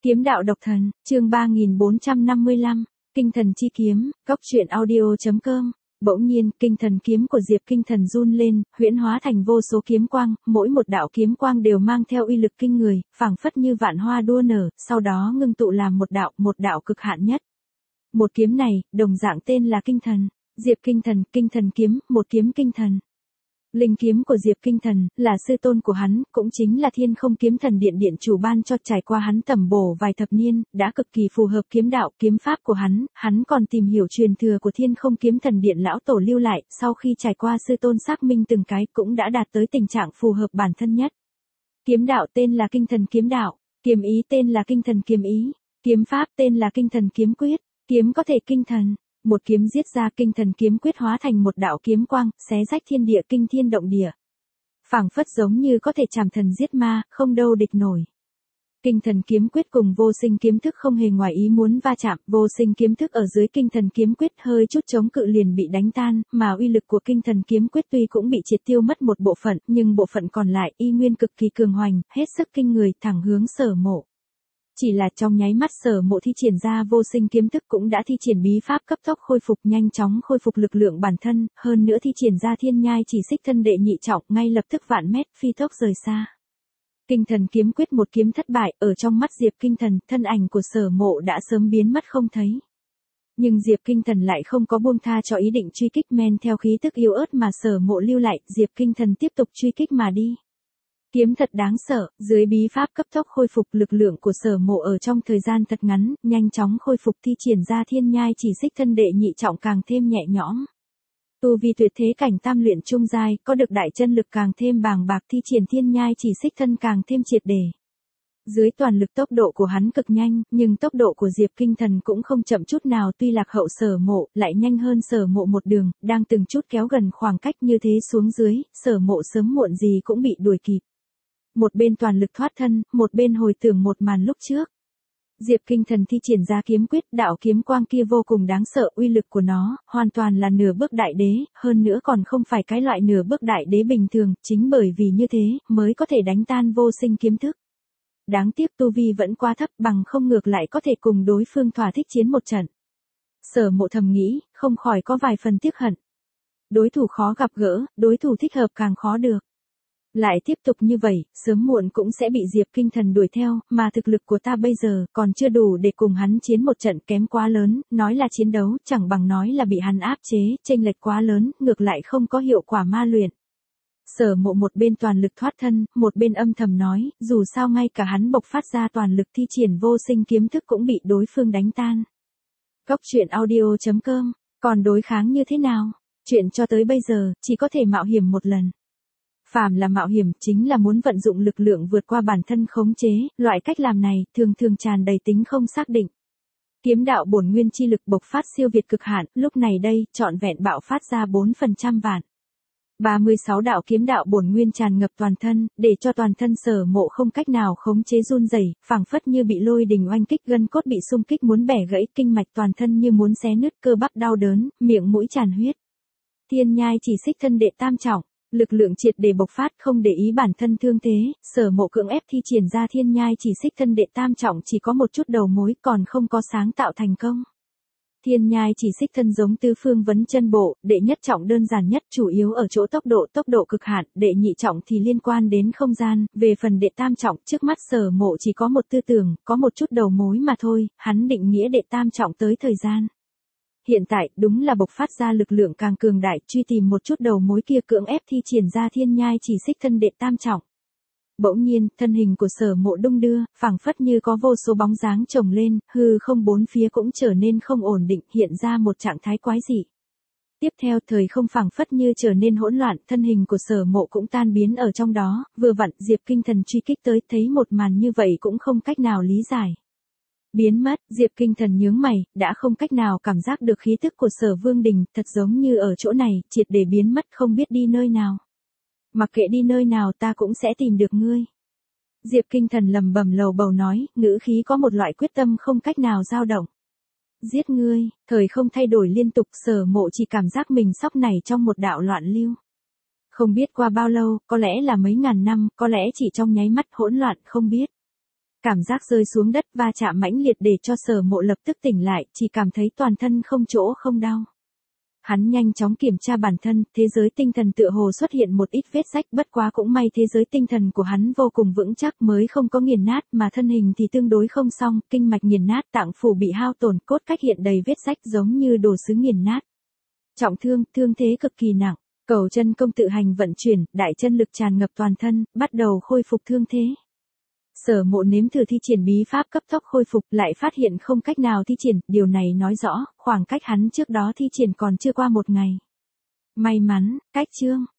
Kiếm đạo độc thần, chương 3455, Kinh thần chi kiếm, góc truyện audio.com. Bỗng nhiên, kinh thần kiếm của Diệp Kinh Thần run lên, huyễn hóa thành vô số kiếm quang, mỗi một đạo kiếm quang đều mang theo uy lực kinh người, phảng phất như vạn hoa đua nở, sau đó ngưng tụ làm một đạo cực hạn nhất. Một kiếm này, đồng dạng tên là Kinh Thần, Diệp Kinh Thần kiếm, một kiếm kinh thần. Linh kiếm của Diệp Kinh Thần, là sư tôn của hắn, cũng chính là Thiên Không Kiếm Thần Điện điện chủ ban cho, trải qua hắn tẩm bổ vài thập niên, đã cực kỳ phù hợp kiếm đạo, kiếm pháp của hắn còn tìm hiểu truyền thừa của Thiên Không Kiếm Thần Điện lão tổ lưu lại, sau khi trải qua sư tôn xác minh từng cái, cũng đã đạt tới tình trạng phù hợp bản thân nhất. Kiếm đạo tên là Kinh Thần kiếm đạo, kiếm ý tên là Kinh Thần kiếm ý, kiếm pháp tên là Kinh Thần kiếm quyết, kiếm có thể kinh thần. Một kiếm giết ra, Kinh Thần kiếm quyết hóa thành một đạo kiếm quang, xé rách thiên địa, kinh thiên động địa. Phảng phất giống như có thể chảm thần giết ma, không đâu địch nổi. Kinh Thần kiếm quyết cùng Vô Sinh kiếm thức không hề ngoài ý muốn va chạm, Vô Sinh kiếm thức ở dưới Kinh Thần kiếm quyết hơi chút chống cự liền bị đánh tan, mà uy lực của Kinh Thần kiếm quyết tuy cũng bị triệt tiêu mất một bộ phận, nhưng bộ phận còn lại y nguyên cực kỳ cường hoành, hết sức kinh người, thẳng hướng Sở Mộ. Chỉ là trong nháy mắt Sở Mộ thi triển ra Vô Sinh kiếm thức cũng đã thi triển bí pháp cấp tốc khôi phục, nhanh chóng khôi phục lực lượng bản thân, hơn nữa thi triển ra Thiên Nhai Chỉ Xích Thân đệ nhị trọng, ngay lập tức vạn mét phi tốc rời xa. Kinh Thần kiếm quyết một kiếm thất bại, ở trong mắt Diệp Kinh Thần, thân ảnh của Sở Mộ đã sớm biến mất không thấy. Nhưng Diệp Kinh Thần lại không có buông tha cho ý định truy kích, men theo khí tức yếu ớt mà Sở Mộ lưu lại, Diệp Kinh Thần tiếp tục truy kích mà đi. Kiếm thật đáng sợ, dưới bí pháp cấp tốc khôi phục, lực lượng của Sở Mộ ở trong thời gian thật ngắn, nhanh chóng khôi phục, thi triển ra Thiên Nhai Chỉ Xích Thân đệ nhị trọng càng thêm nhẹ nhõm. Tu vi tuyệt thế cảnh tam luyện trung giai, có được đại chân lực càng thêm bàng bạc, thi triển Thiên Nhai Chỉ Xích Thân càng thêm triệt để. Dưới toàn lực tốc độ của hắn cực nhanh, nhưng tốc độ của Diệp Kinh Thần cũng không chậm chút nào, tuy lạc hậu Sở Mộ, lại nhanh hơn Sở Mộ một đường, đang từng chút kéo gần khoảng cách, như thế xuống dưới, Sở Mộ sớm muộn gì cũng bị đuổi kịp. Một bên toàn lực thoát thân, một bên hồi tưởng một màn lúc trước. Diệp Kinh Thần thi triển ra kiếm quyết, đạo kiếm quang kia vô cùng đáng sợ, uy lực của nó, hoàn toàn là nửa bước đại đế, hơn nữa còn không phải cái loại nửa bước đại đế bình thường, chính bởi vì như thế, mới có thể đánh tan Vô Sinh kiếm thức. Đáng tiếc tu vi vẫn quá thấp, bằng không ngược lại có thể cùng đối phương thỏa thích chiến một trận. Sở Mộ thầm nghĩ, không khỏi có vài phần tiếc hận. Đối thủ khó gặp gỡ, đối thủ thích hợp càng khó được. Lại tiếp tục như vậy, sớm muộn cũng sẽ bị Diệp Kinh Thần đuổi theo, mà thực lực của ta bây giờ còn chưa đủ để cùng hắn chiến một trận, kém quá lớn, nói là chiến đấu, chẳng bằng nói là bị hắn áp chế, chênh lệch quá lớn, ngược lại không có hiệu quả ma luyện. Sở Mộ một bên toàn lực thoát thân, một bên âm thầm nói, dù sao ngay cả hắn bộc phát ra toàn lực thi triển Vô Sinh kiếm thức cũng bị đối phương đánh tan. Góc truyện audio.com, còn đối kháng như thế nào? Chuyện cho tới bây giờ, chỉ có thể mạo hiểm một lần. Phàm là mạo hiểm, chính là muốn vận dụng lực lượng vượt qua bản thân khống chế, loại cách làm này, thường tràn đầy tính không xác định. Kiếm đạo bổn nguyên chi lực bộc phát siêu việt cực hạn, lúc này đây, trọn vẹn bạo phát ra 4% vạn. 36 đạo kiếm đạo bổn nguyên tràn ngập toàn thân, để cho toàn thân Sở Mộ không cách nào khống chế run rẩy, phảng phất như bị lôi đình oanh kích, gân cốt bị xung kích muốn bẻ gãy, kinh mạch toàn thân như muốn xé nứt, cơ bắp đau đớn, miệng mũi tràn huyết. Thiên Nhai Chỉ Xích Thân đệ tam trọng. Lực lượng triệt để bộc phát, không để ý bản thân thương thế, Sở Mộ cưỡng ép thi triển ra Thiên Nhai Chỉ Xích Thân đệ tam trọng, chỉ có một chút đầu mối, còn không có sáng tạo thành công. Thiên Nhai Chỉ Xích Thân giống tứ phương vấn chân bộ, đệ nhất trọng đơn giản nhất, chủ yếu ở chỗ tốc độ cực hạn, đệ nhị trọng thì liên quan đến không gian, về phần đệ tam trọng, trước mắt Sở Mộ chỉ có một tư tưởng, có một chút đầu mối mà thôi, hắn định nghĩa đệ tam trọng tới thời gian. Hiện tại, đúng là bộc phát ra lực lượng càng cường đại, truy tìm một chút đầu mối kia, cưỡng ép thi triển ra Thiên Nhai Chỉ Xích Thân đệ tam trọng. Bỗng nhiên, thân hình của Sở Mộ đung đưa, phảng phất như có vô số bóng dáng chồng lên, hư không bốn phía cũng trở nên không ổn định, hiện ra một trạng thái quái dị. Tiếp theo, thời không phảng phất như trở nên hỗn loạn, thân hình của Sở Mộ cũng tan biến ở trong đó, vừa vặn Diệp Kinh Thần truy kích tới, thấy một màn như vậy cũng không cách nào lý giải. Biến mất, Diệp Kinh Thần nhướng mày, đã không cách nào cảm giác được khí tức của Sở Vương Đình, thật giống như ở chỗ này, triệt để biến mất, không biết đi nơi nào. Mặc kệ đi nơi nào ta cũng sẽ tìm được ngươi. Diệp Kinh Thần lầm bầm lầu bầu nói, ngữ khí có một loại quyết tâm không cách nào dao động. Giết ngươi, thời không thay đổi liên tục, Sở Mộ chỉ cảm giác mình sóc này trong một đạo loạn lưu. Không biết qua bao lâu, có lẽ là mấy ngàn năm, có lẽ chỉ trong nháy mắt, hỗn loạn không biết. Cảm giác rơi xuống đất va chạm mãnh liệt để cho Sở Mộ lập tức tỉnh lại, chỉ cảm thấy toàn thân không chỗ không đau. Hắn nhanh chóng kiểm tra bản thân, thế giới tinh thần tựa hồ xuất hiện một ít vết rách, bất quá cũng may thế giới tinh thần của hắn vô cùng vững chắc mới không có nghiền nát, mà thân hình thì tương đối không xong, kinh mạch nghiền nát, tạng phủ bị hao tổn, cốt cách hiện đầy vết rách giống như đồ sứ nghiền nát. Trọng thương, thương thế cực kỳ nặng, Cẩu Chân Công tự hành vận chuyển, đại chân lực tràn ngập toàn thân, bắt đầu khôi phục thương thế. Sở Mộ nếm thử thi triển bí pháp cấp tốc khôi phục, lại phát hiện không cách nào thi triển, điều này nói rõ, khoảng cách hắn trước đó thi triển còn chưa qua một ngày. May mắn, cách chương.